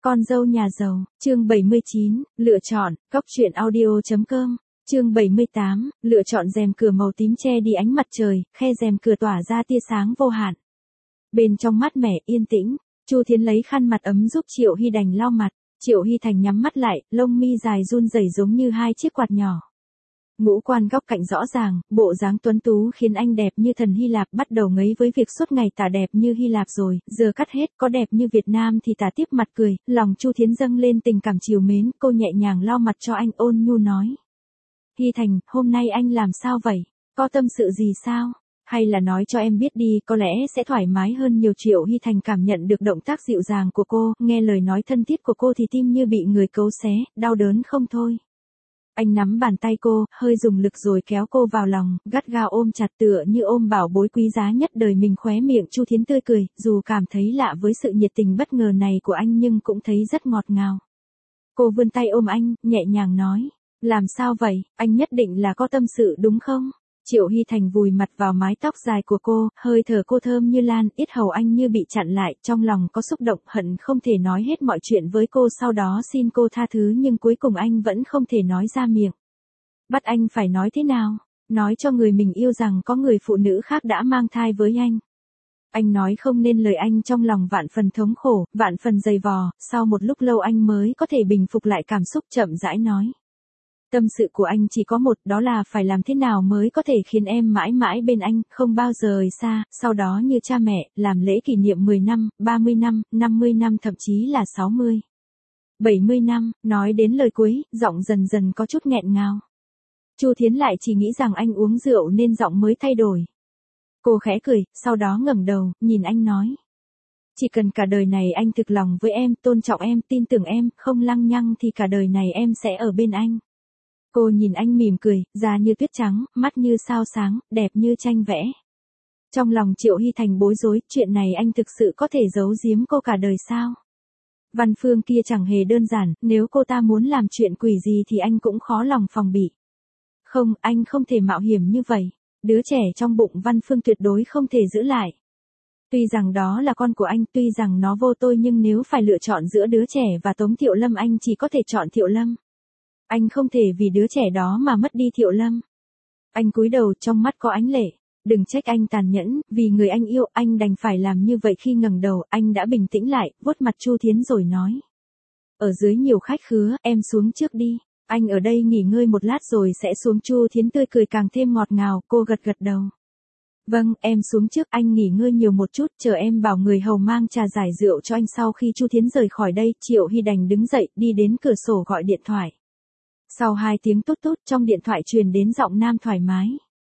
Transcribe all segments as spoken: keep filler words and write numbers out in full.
Con dâu nhà giàu, chương bảy mươi chín, lựa chọn, cóc truyện audio chấm com, chương bảy mươi tám, lựa chọn rèm cửa màu tím che đi ánh mặt trời, khe rèm cửa tỏa ra tia sáng vô hạn. Bên trong mát mẻ yên tĩnh, Chu Thiến lấy khăn mặt ấm giúp Triệu Hy Đành lau mặt, Triệu Hy Thành nhắm mắt lại, lông mi dài run rẩy giống như hai chiếc quạt nhỏ. Ngũ quan góc cạnh rõ ràng, bộ dáng tuấn tú khiến anh đẹp như thần Hy Lạp, bắt đầu ngấy với việc suốt ngày tả đẹp như Hy Lạp rồi, giờ cắt hết, có đẹp như Việt Nam thì tả tiếp mặt cười, lòng Chu Thiến dâng lên tình cảm trìu mến, cô nhẹ nhàng lau mặt cho anh, ôn nhu nói. Hy Thành, hôm nay anh làm sao vậy? Có tâm sự gì sao? Hay là nói cho em biết đi, có lẽ sẽ thoải mái hơn nhiều. Triệu Hy Thành cảm nhận được động tác dịu dàng của cô, nghe lời nói thân thiết của cô thì tim như bị người cấu xé, đau đớn không thôi. Anh nắm bàn tay cô, hơi dùng lực rồi kéo cô vào lòng, gắt gao ôm chặt tựa như ôm bảo bối quý giá nhất đời mình. Khóe miệng Chu Thiến tươi cười, dù cảm thấy lạ với sự nhiệt tình bất ngờ này của anh nhưng cũng thấy rất ngọt ngào. Cô vươn tay ôm anh, nhẹ nhàng nói, làm sao vậy, anh nhất định là có tâm sự đúng không? Triệu Hy Thành vùi mặt vào mái tóc dài của cô, hơi thở cô thơm như lan, yết hầu anh như bị chặn lại, trong lòng có xúc động, hận không thể nói hết mọi chuyện với cô, sau đó xin cô tha thứ, nhưng cuối cùng anh vẫn không thể nói ra miệng. Bắt anh phải nói thế nào? Nói cho người mình yêu rằng có người phụ nữ khác đã mang thai với anh. Anh nói không nên lời, anh trong lòng vạn phần thống khổ, vạn phần dày vò, sau một lúc lâu anh mới có thể bình phục lại cảm xúc, chậm rãi nói. Tâm sự của anh chỉ có một, đó là phải làm thế nào mới có thể khiến em mãi mãi bên anh, không bao giờ rời xa, sau đó như cha mẹ, làm lễ kỷ niệm mười năm, ba mươi năm, năm mươi năm, thậm chí là sáu mươi, bảy mươi năm, nói đến lời cuối, giọng dần dần có chút nghẹn ngào. Chu Thiến lại chỉ nghĩ rằng anh uống rượu nên giọng mới thay đổi. Cô khẽ cười, sau đó ngẩng đầu, nhìn anh nói. Chỉ cần cả đời này anh thực lòng với em, tôn trọng em, tin tưởng em, không lăng nhăng thì cả đời này em sẽ ở bên anh. Cô nhìn anh mỉm cười, da như tuyết trắng, mắt như sao sáng, đẹp như tranh vẽ. Trong lòng Triệu Hy Thành bối rối, chuyện này anh thực sự có thể giấu giếm cô cả đời sao? Văn Phương kia chẳng hề đơn giản, nếu cô ta muốn làm chuyện quỷ gì thì anh cũng khó lòng phòng bị. Không, anh không thể mạo hiểm như vậy. Đứa trẻ trong bụng Văn Phương tuyệt đối không thể giữ lại. Tuy rằng đó là con của anh, tuy rằng nó vô tội, nhưng nếu phải lựa chọn giữa đứa trẻ và Tống Thiệu Lâm, anh chỉ có thể chọn Thiệu Lâm. Anh không thể vì đứa trẻ đó mà mất đi Thiệu Lâm. Anh cúi đầu, trong mắt có ánh lệ. Đừng trách anh tàn nhẫn, vì người anh yêu, anh đành phải làm như vậy. Khi ngẩng đầu, anh đã bình tĩnh lại, vuốt mặt Chu Thiến rồi nói. Ở dưới nhiều khách khứa, em xuống trước đi. Anh ở đây nghỉ ngơi một lát rồi sẽ xuống. Chu Thiến tươi cười càng thêm ngọt ngào, cô gật gật đầu. Vâng, em xuống trước, anh nghỉ ngơi nhiều một chút, chờ em bảo người hầu mang trà giải rượu cho anh. Sau khi Chu Thiến rời khỏi đây, Triệu Hy Đành đứng dậy, đi đến cửa sổ gọi điện thoại. Sau hai tiếng tút tút, trong điện thoại truyền đến giọng nam thoải mái.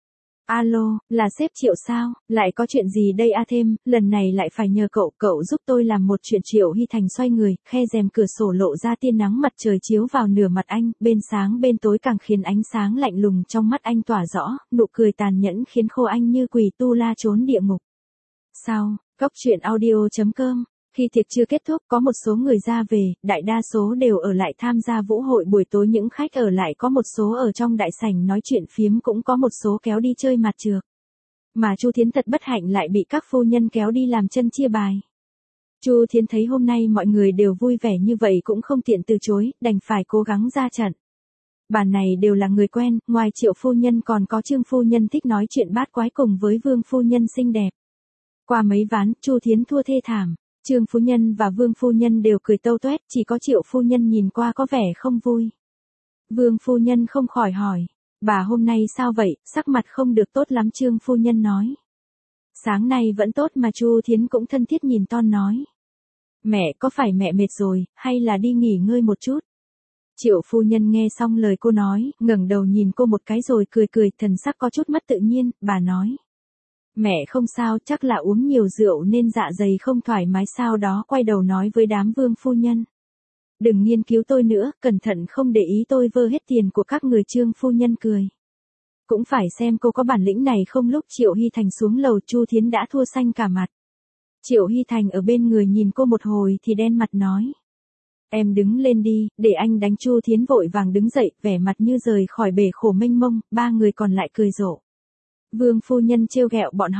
Alo, là sếp Triệu sao, lại có chuyện gì đây a? Thêm, lần này lại phải nhờ cậu, cậu giúp tôi làm một chuyện. Triệu Hy Thành xoay người, khe rèm cửa sổ lộ ra tia nắng mặt trời chiếu vào nửa mặt anh, bên sáng bên tối càng khiến ánh sáng lạnh lùng trong mắt anh tỏa rõ, nụ cười tàn nhẫn khiến khô anh như quỷ tu la trốn địa ngục. Sau, cóc truyện audio chấm com. Khi tiệc chưa kết thúc, có một số người ra về, đại đa số đều ở lại tham gia vũ hội buổi tối. Những khách ở lại có một số ở trong đại sảnh nói chuyện phiếm, cũng có một số kéo đi chơi mặt trược. Mà Chu Thiến thật bất hạnh lại bị các phu nhân kéo đi làm chân chia bài. Chu Thiến thấy hôm nay mọi người đều vui vẻ như vậy cũng không tiện từ chối, đành phải cố gắng ra trận. Bàn này đều là người quen, ngoài Triệu phu nhân còn có Trương phu nhân thích nói chuyện bát quái cùng với Vương phu nhân xinh đẹp. Qua mấy ván, Chu Thiến thua thê thảm. Trương phu nhân và Vương phu nhân đều cười tâu toét, chỉ có Triệu phu nhân nhìn qua có vẻ không vui. Vương phu nhân không khỏi hỏi, bà hôm nay sao vậy, sắc mặt không được tốt lắm. Trương phu nhân nói, sáng nay vẫn tốt mà. Chu Thiến cũng thân thiết nhìn Ton nói, mẹ, có phải mẹ mệt rồi, hay là đi nghỉ ngơi một chút? Triệu phu nhân nghe xong lời cô nói, ngẩng đầu nhìn cô một cái rồi cười cười, thần sắc có chút mất tự nhiên. Bà nói, mẹ không sao, chắc là uống nhiều rượu nên dạ dày không thoải mái. Sau đó quay đầu nói với đám Vương phu nhân, đừng nghiên cứu tôi nữa, cẩn thận không để ý tôi vơ hết tiền của các người. Trương phu nhân cười, cũng phải xem cô có bản lĩnh này không. Lúc Triệu Hy Thành xuống lầu, Chu Thiến đã thua xanh cả mặt. Triệu Hy Thành ở bên người nhìn cô một hồi thì đen mặt nói, em đứng lên đi, để anh đánh. Chu Thiến vội vàng đứng dậy, vẻ mặt như rời khỏi bể khổ mênh mông. Ba người còn lại cười rộ. Vương phu nhân trêu ghẹo bọn họ,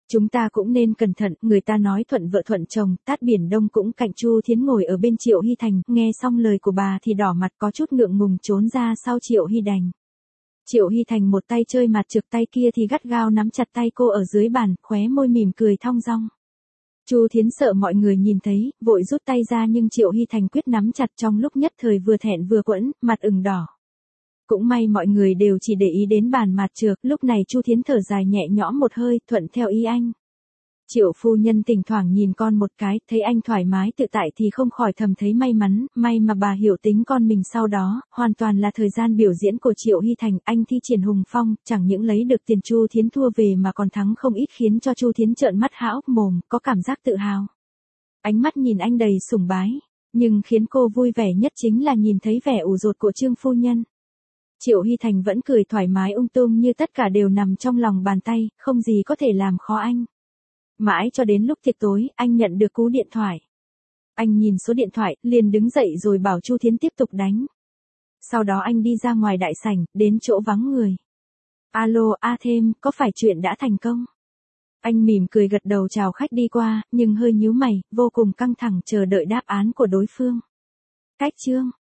Chúng ta cũng nên cẩn thận, người ta nói thuận vợ thuận chồng, tát biển đông cũng cạnh. Chu Thiến ngồi ở bên Triệu Hy Thành, nghe xong lời của bà thì đỏ mặt có chút ngượng ngùng trốn ra sau Triệu Hy Đành. Triệu Hy Thành một tay chơi mặt trược, tay kia thì gắt gao nắm chặt tay cô ở dưới bàn, khóe môi mỉm cười thong dong. Chu Thiến sợ mọi người nhìn thấy, vội rút tay ra nhưng Triệu Hy Thành quyết nắm chặt, trong lúc nhất thời vừa thẹn vừa quẫn, mặt ửng đỏ. Cũng may mọi người đều chỉ để ý đến bàn mặt trược, lúc này Chu Thiến thở dài nhẹ nhõm một hơi, thuận theo ý anh. Triệu phu nhân thỉnh thoảng nhìn con một cái, thấy anh thoải mái tự tại thì không khỏi thầm thấy may mắn, may mà bà hiểu tính con mình. Sau đó, hoàn toàn là thời gian biểu diễn của Triệu Hy Thành, anh thi triển hùng phong, chẳng những lấy được tiền Chu Thiến thua về mà còn thắng không ít, khiến cho Chu Thiến trợn mắt há hốc mồm, có cảm giác tự hào. Ánh mắt nhìn anh đầy sùng bái, nhưng khiến cô vui vẻ nhất chính là nhìn thấy vẻ ủ rột của Trương phu nhân. Triệu Hy Thành vẫn cười thoải mái ung dung như tất cả đều nằm trong lòng bàn tay, không gì có thể làm khó anh. Mãi cho đến lúc tiệc tối, anh nhận được cú điện thoại. Anh nhìn số điện thoại, liền đứng dậy rồi bảo Chu Thiến tiếp tục đánh. Sau đó anh đi ra ngoài đại sảnh, đến chỗ vắng người. Alo, A Thêm, có phải chuyện đã thành công? Anh mỉm cười gật đầu chào khách đi qua, nhưng hơi nhíu mày, vô cùng căng thẳng chờ đợi đáp án của đối phương. Cách chương